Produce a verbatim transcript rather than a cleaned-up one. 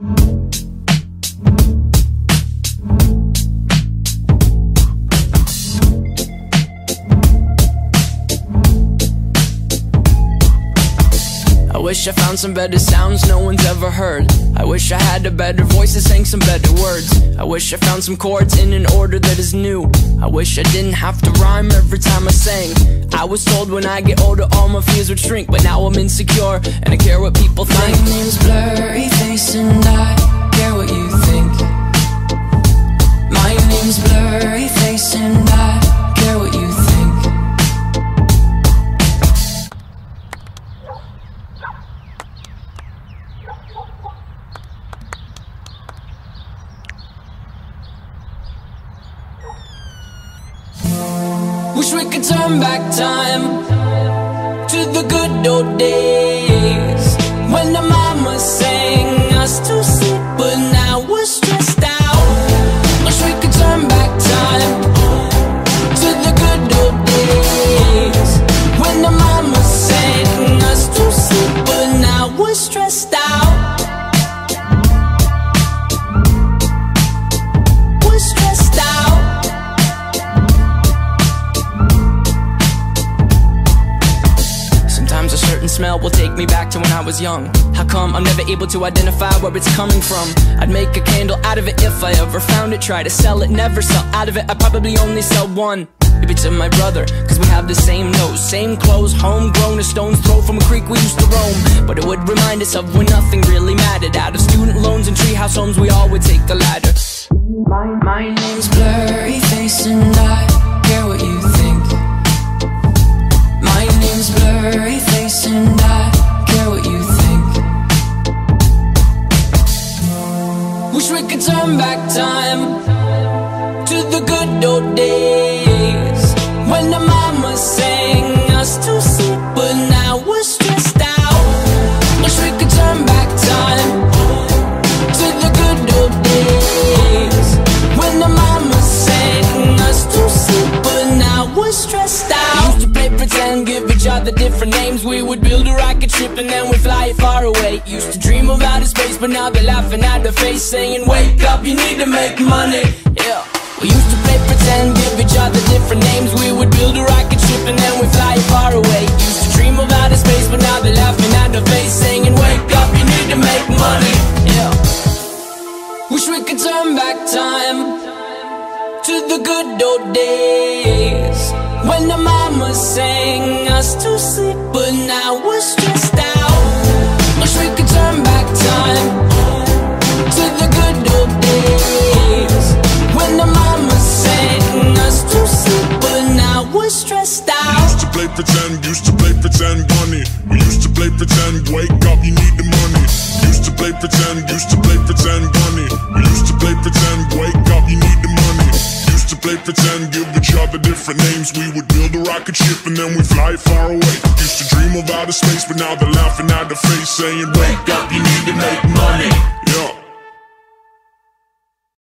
I wish I found some better sounds no one's ever heard. I wish I had a better voice that sang some better words. I wish I found some chords in an order that is new. I wish I didn't have to rhyme every time I sang. I was told when I get older all my fears would shrink, but now I'm insecure and I care what people think. My name's Blurryface and I care what you think. My name's Blurryface and I care what you think. Wish we could turn back time to the good old days when the mama sang us to sleep, but now we're stressed out. Wish we could turn back time to the good old days when the mama sang us to sleep, but now we're stressed out. We're stressed out. Sometimes a certain smell will take me back to when I was young. How come I'm never able to identify where it's coming from? I'd make a candle out of it if I ever found it. Try to sell it, never sell out of it. I'd probably only sell one. Maybe to my brother, cause we have the same nose, same clothes, homegrown, a stone's throw from a creek we used to roam. But it would remind us of when nothing really mattered. Out of student loans and treehouse homes, we all would take the ladder. My, my name's Blurryface and I care what you think. My name's Blurryface and I care what you think. Wish we could turn back time to the good old days when the mama sang us to sleep, but now we're stressed out. Wish we could turn back time to the good old days when the mama sang us to sleep, but now we're stressed out. Used to play pretend, give each other different names. We would build a rocket ship and then we'd fly it far away. Used to dream of outer space, but now they're laughing at the face, saying wake up, you need to make money. Yeah. We used to play pretend, give each other different names. We would build a rocket ship and then we'd fly it far away. Used to dream of outer space, but now they're laughing at the face, saying wake up, you need to make money. Yeah. Wish we could turn back time to the good old days when the mama sang us to sleep, but now we're stressed out. Wish we could turn back time to the good old days when the mama sang us to sleep, but now we're stressed out. We used to play pretend, used to play pretend bunny. We used to play pretend, wake up, you need the money. Used to play pretend, used to play pretend bunny. We used to play pretend, wake up, you need the money. Used to play pretend, give each other different names. We would build a rocket ship and then we'd fly far away. Used to dream of outer space, but now they're laughing at the face, saying wake up, you need to make money.